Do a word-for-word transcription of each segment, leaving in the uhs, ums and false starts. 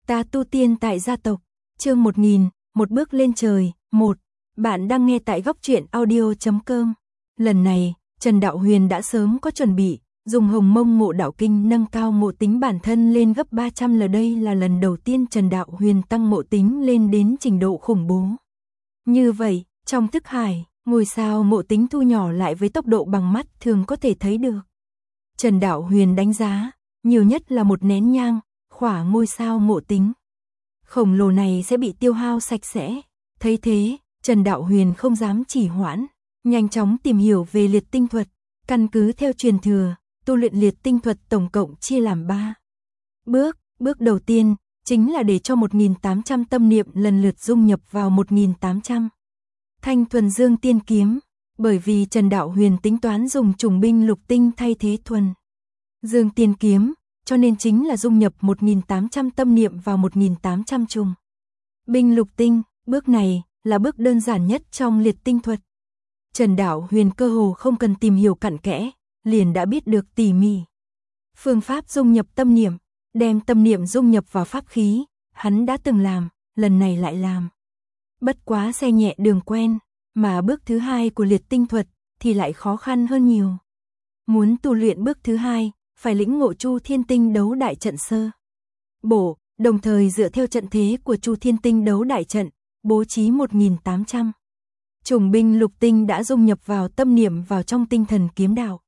Ta tu tiên tại gia tộc, chương một nghìn, một bước lên trời, một. Bạn đang nghe tại góc truyện audio chấm com. Lần này, Trần Đạo Huyền đã sớm có chuẩn bị, dùng Hồng Mông Ngộ Đạo Kinh nâng cao ngộ tính bản thân lên gấp ba trăm lần. Đây là lần đầu tiên Trần Đạo Huyền tăng ngộ tính lên đến trình độ khủng bố. Như vậy, trong thức hải, ngôi sao ngộ tính thu nhỏ lại với tốc độ bằng mắt thường có thể thấy được. Trần Đạo Huyền đánh giá, nhiều nhất là một nén nhang, khỏa ngôi sao ngộ tính khổng lồ này sẽ bị tiêu hao sạch sẽ. Thấy thế, Trần Đạo Huyền không dám trì hoãn, nhanh chóng tìm hiểu về liệt tinh thuật. Căn cứ theo truyền thừa, tu luyện liệt tinh thuật tổng cộng chia làm ba bước. Bước đầu tiên chính là để cho một nghìn tám trăm tâm niệm lần lượt dung nhập vào một nghìn tám trăm thanh thuần dương tiên kiếm. Bởi vì Trần Đạo Huyền tính toán dùng trùng binh lục tinh thay thế thuần dương tiên kiếm, cho nên chính là dung nhập một nghìn tám trăm tâm niệm vào một nghìn tám trăm trùng binh lục tinh. Bước này là bước đơn giản nhất trong liệt tinh thuật. Trần Đạo Huyền cơ hồ không cần tìm hiểu cặn kẽ, liền đã biết được tỉ mỉ phương pháp dung nhập tâm niệm, đem tâm niệm dung nhập vào pháp khí. Hắn đã từng làm, lần này lại làm. Bất quá xe nhẹ đường quen, mà bước thứ hai của liệt tinh thuật thì lại khó khăn hơn nhiều. Muốn tu luyện bước thứ hai, phải lĩnh ngộ Chu Thiên Tinh Đấu Đại Trận sơ bộ, đồng thời dựa theo trận thế của Chu Thiên Tinh Đấu Đại Trận, bố trí một nghìn tám trăm trùng binh lục tinh đã dung nhập vào tâm niệm vào trong tinh thần kiếm đạo.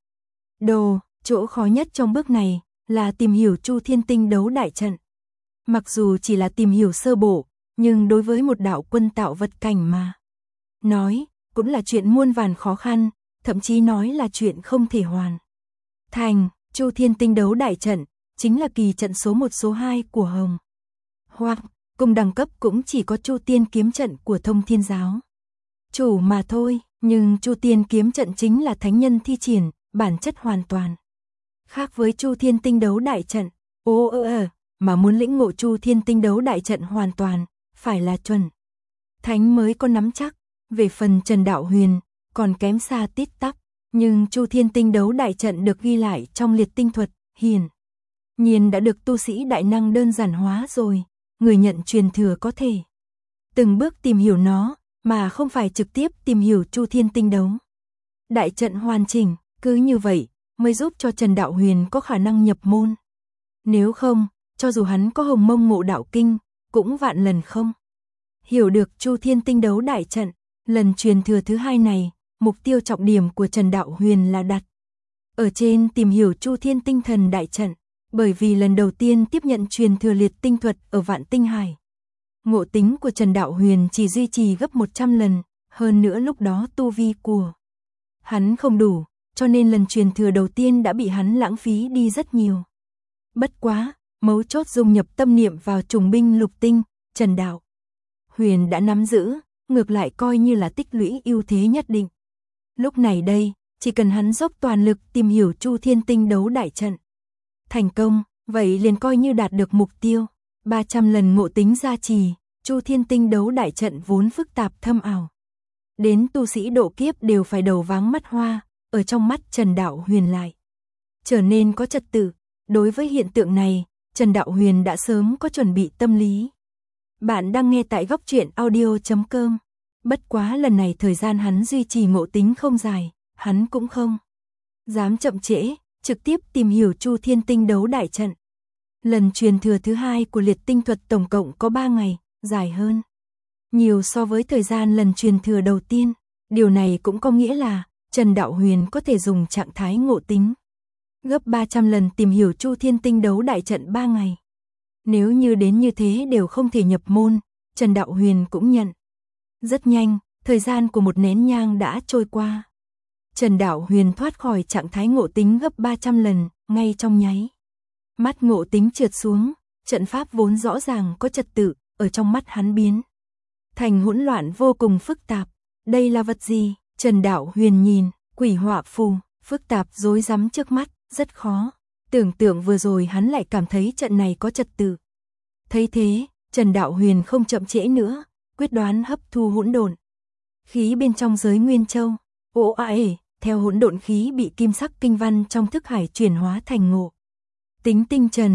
Đồ, chỗ khó nhất trong bước này là tìm hiểu Chu Thiên Tinh Đấu Đại Trận. Mặc dù chỉ là tìm hiểu sơ bộ, nhưng đối với một đạo quân tạo vật cảnh mà nói, cũng là chuyện muôn vàn khó khăn, thậm chí nói là chuyện không thể hoàn thành. Chu Thiên Tinh Đấu Đại Trận chính là kỳ trận số một số hai của Hồng Hoang, cùng đẳng cấp cũng chỉ có Chu Tiên Kiếm Trận của Thông Thiên Giáo chủ mà thôi, nhưng Chu Tiên Kiếm Trận chính là thánh nhân thi triển, bản chất hoàn toàn khác với Chu Thiên Tinh Đấu Đại Trận. Ô ơ ờ, mà muốn lĩnh ngộ Chu Thiên Tinh Đấu Đại Trận hoàn toàn, phải là chuẩn thánh mới có nắm chắc. Về phần Trần Đạo Huyền, còn kém xa tít tắp, nhưng Chu Thiên Tinh Đấu Đại Trận được ghi lại trong liệt tinh thuật, hiển nhiên đã được tu sĩ đại năng đơn giản hóa rồi. Người nhận truyền thừa có thể từng bước tìm hiểu nó, mà không phải trực tiếp tìm hiểu Chu Thiên Tinh Đấu Đại Trận hoàn chỉnh. Cứ như vậy mới giúp cho Trần Đạo Huyền có khả năng nhập môn. Nếu không, cho dù hắn có Hồng Mông Ngộ Đạo Kinh, cũng vạn lần không hiểu được Chu Thiên Tinh Đấu Đại Trận. Lần truyền thừa thứ hai này, mục tiêu trọng điểm của Trần Đạo Huyền là đặt ở trên tìm hiểu Chu Thiên Tinh Thần Đại Trận, bởi vì lần đầu tiên tiếp nhận truyền thừa liệt tinh thuật ở Vạn Tinh Hải, ngộ tính của Trần Đạo Huyền chỉ duy trì gấp một trăm lần, hơn nữa lúc đó tu vi của hắn không đủ, cho nên lần truyền thừa đầu tiên đã bị hắn lãng phí đi rất nhiều. Bất quá, mấu chốt dung nhập tâm niệm vào trùng binh lục tinh, Trần Đạo Huyền đã nắm giữ, ngược lại coi như là tích lũy ưu thế nhất định. Lúc này đây, chỉ cần hắn dốc toàn lực tìm hiểu Chu Thiên Tinh Đấu Đại Trận thành công, vậy liền coi như đạt được mục tiêu. ba trăm lần ngộ tính gia trì, Chu Thiên Tinh Đấu Đại Trận vốn phức tạp thâm ảo, đến tu sĩ độ kiếp đều phải đầu váng mắt hoa, ở trong mắt Trần Đạo Huyền lại trở nên có trật tự. Đối với hiện tượng này, Trần Đạo Huyền đã sớm có chuẩn bị tâm lý. Bạn đang nghe tại góc truyện audio chấm com. Bất quá lần này thời gian hắn duy trì ngộ tính không dài, hắn cũng không dám chậm trễ, trực tiếp tìm hiểu Chu Thiên Tinh Đấu Đại Trận. Lần truyền thừa thứ hai của liệt tinh thuật tổng cộng có ba ngày, dài hơn nhiều so với thời gian lần truyền thừa đầu tiên. Điều này cũng có nghĩa là Trần Đạo Huyền có thể dùng trạng thái ngộ tính gấp ba trăm lần tìm hiểu Chu Thiên Tinh Đấu Đại Trận ba ngày. Nếu như đến như thế đều không thể nhập môn, Trần Đạo Huyền cũng nhận. Rất nhanh, thời gian của một nén nhang đã trôi qua. Trần Đạo Huyền thoát khỏi trạng thái ngộ tính gấp ba trăm lần, ngay trong nháy mắt ngộ tính trượt xuống, trận pháp vốn rõ ràng có trật tự, ở trong mắt hắn biến thành hỗn loạn vô cùng phức tạp. Đây là vật gì? Trần Đạo Huyền nhìn, quỷ họa phù, phức tạp rối rắm trước mắt, rất khó tưởng tượng. Vừa rồi hắn lại cảm thấy trận này có trật tự. Thấy thế, Trần Đạo Huyền không chậm trễ nữa, quyết đoán hấp thu hỗn độn khí bên trong giới Nguyên Châu. Ồ ải, theo hỗn độn khí bị kim sắc kinh văn trong thức hải chuyển hóa thành ngộ tính tinh trần,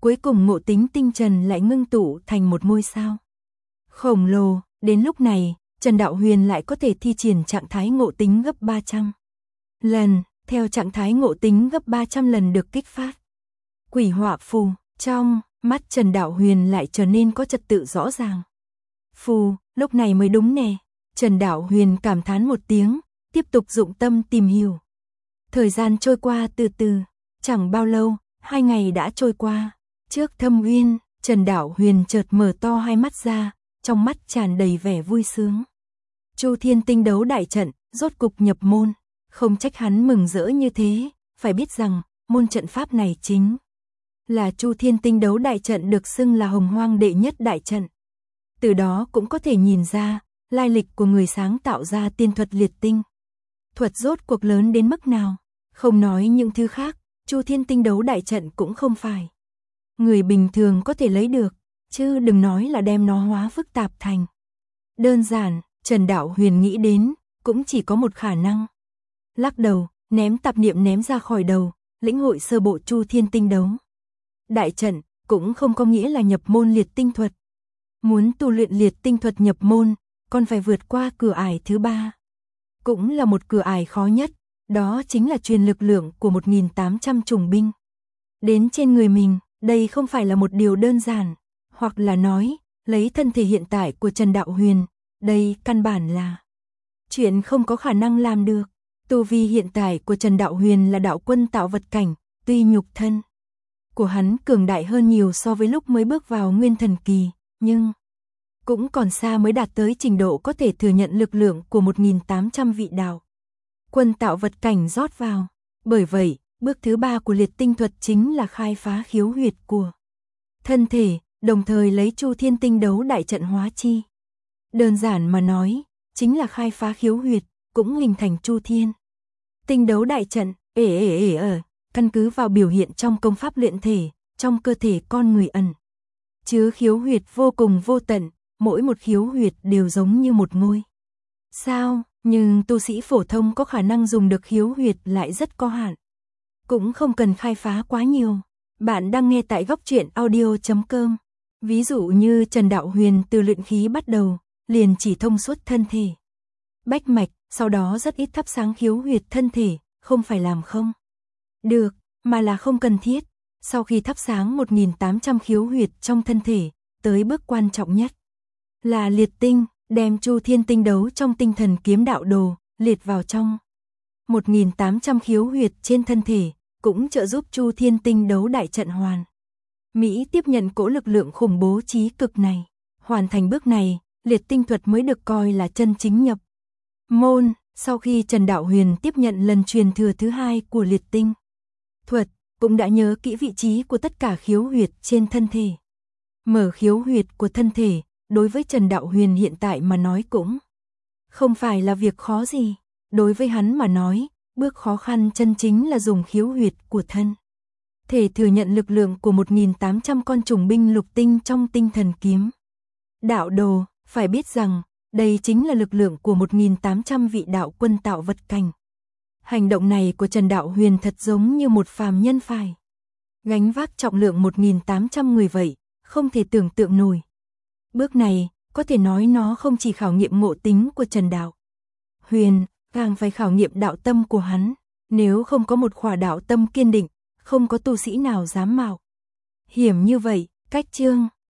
cuối cùng ngộ tính tinh trần lại ngưng tụ thành một ngôi sao khổng lồ. Đến lúc này, Trần Đạo Huyền lại có thể thi triển trạng thái ngộ tính gấp ba trăm lần, theo trạng thái ngộ tính gấp ba trăm lần được kích phát. Quỷ họa phù, trong mắt Trần Đạo Huyền lại trở nên có trật tự rõ ràng. Phù, lúc này mới đúng nè. Trần Đạo Huyền cảm thán một tiếng, tiếp tục dụng tâm tìm hiểu. Thời gian trôi qua từ từ, chẳng bao lâu, hai ngày đã trôi qua. Trước Thâm Uyên, Trần Đạo Huyền chợt mở to hai mắt ra, trong mắt tràn đầy vẻ vui sướng. Chu Thiên Tinh đấu đại trận, rốt cục nhập môn, không trách hắn mừng rỡ như thế, phải biết rằng, môn trận pháp này chính là Chu Thiên Tinh đấu đại trận được xưng là Hồng Hoang đệ nhất đại trận. Từ đó cũng có thể nhìn ra, lai lịch của người sáng tạo ra tiên thuật liệt tinh. Thuật rốt cuộc lớn đến mức nào, không nói những thứ khác, Chu Thiên Tinh đấu đại trận cũng không phải người bình thường có thể lấy được, chứ đừng nói là đem nó hóa phức tạp thành đơn giản. Trần Đạo Huyền nghĩ đến, cũng chỉ có một khả năng. Lắc đầu, ném tạp niệm ném ra khỏi đầu, lĩnh hội sơ bộ Chu Thiên Tinh đấu đại trận, cũng không có nghĩa là nhập môn liệt tinh thuật. Muốn tu luyện liệt tinh thuật nhập môn, còn phải vượt qua cửa ải thứ ba. Cũng là một cửa ải khó nhất, đó chính là truyền lực lượng của một nghìn tám trăm trùng binh đến trên người mình. Đây không phải là một điều đơn giản, hoặc là nói, lấy thân thể hiện tại của Trần Đạo Huyền, đây căn bản là chuyện không có khả năng làm được. Tu vi hiện tại của Trần Đạo Huyền là đạo quân tạo vật cảnh, tuy nhục thân của hắn cường đại hơn nhiều so với lúc mới bước vào nguyên thần kỳ, nhưng cũng còn xa mới đạt tới trình độ có thể thừa nhận lực lượng của một nghìn tám trăm vị đạo quân tạo vật cảnh rót vào. Bởi vậy, bước thứ ba của liệt tinh thuật chính là khai phá khiếu huyệt của thân thể, đồng thời lấy Chu Thiên Tinh đấu đại trận hóa chi. Đơn giản mà nói, chính là khai phá khiếu huyệt, cũng hình thành Chu Thiên Tinh đấu đại trận. Ể ể ể ở, căn cứ vào biểu hiện trong công pháp luyện thể, trong cơ thể con người ẩn chứa khiếu huyệt vô cùng vô tận, mỗi một khiếu huyệt đều giống như một ngôi sao, nhưng tu sĩ phổ thông có khả năng dùng được khiếu huyệt lại rất có hạn, cũng không cần khai phá quá nhiều. Bạn đang nghe tại góc truyện audio chấm com. Ví dụ như Trần Đạo Huyền từ luyện khí bắt đầu, liền chỉ thông suốt thân thể bách mạch, sau đó rất ít thắp sáng khiếu huyệt thân thể, không phải làm không được, mà là không cần thiết. Sau khi thắp sáng một nghìn tám trăm khiếu huyệt trong thân thể, tới bước quan trọng nhất là liệt tinh, đem Chu Thiên Tinh đấu trong tinh thần kiếm đạo đồ liệt vào trong một nghìn tám trăm khiếu huyệt trên thân thể, cũng trợ giúp Chu Thiên Tinh đấu đại trận hoàn mỹ tiếp nhận cỗ lực lượng khủng bố trí cực này. Hoàn thành bước này, liệt tinh thuật mới được coi là chân chính nhập môn. Sau khi Trần Đạo Huyền tiếp nhận lần truyền thừa thứ hai của liệt tinh thuật, cũng đã nhớ kỹ vị trí của tất cả khiếu huyệt trên thân thể. Mở khiếu huyệt của thân thể, đối với Trần Đạo Huyền hiện tại mà nói cũng không phải là việc khó gì. Đối với hắn mà nói, bước khó khăn chân chính là dùng khiếu huyệt của thân thể thừa nhận lực lượng của một nghìn tám trăm con trùng binh lục tinh trong tinh thần kiếm đạo đồ. Phải biết rằng, đây chính là lực lượng của một nghìn tám trăm vị đạo quân tạo vật cảnh. Hành động này của Trần Đạo Huyền thật giống như một phàm nhân phải gánh vác trọng lượng một nghìn tám trăm người vậy, không thể tưởng tượng nổi. Bước này, có thể nói nó không chỉ khảo nghiệm ngộ tính của Trần Đạo Huyền, càng phải khảo nghiệm đạo tâm của hắn. Nếu không có một khỏa đạo tâm kiên định, không có tu sĩ nào dám mạo hiểm như vậy. Cách chương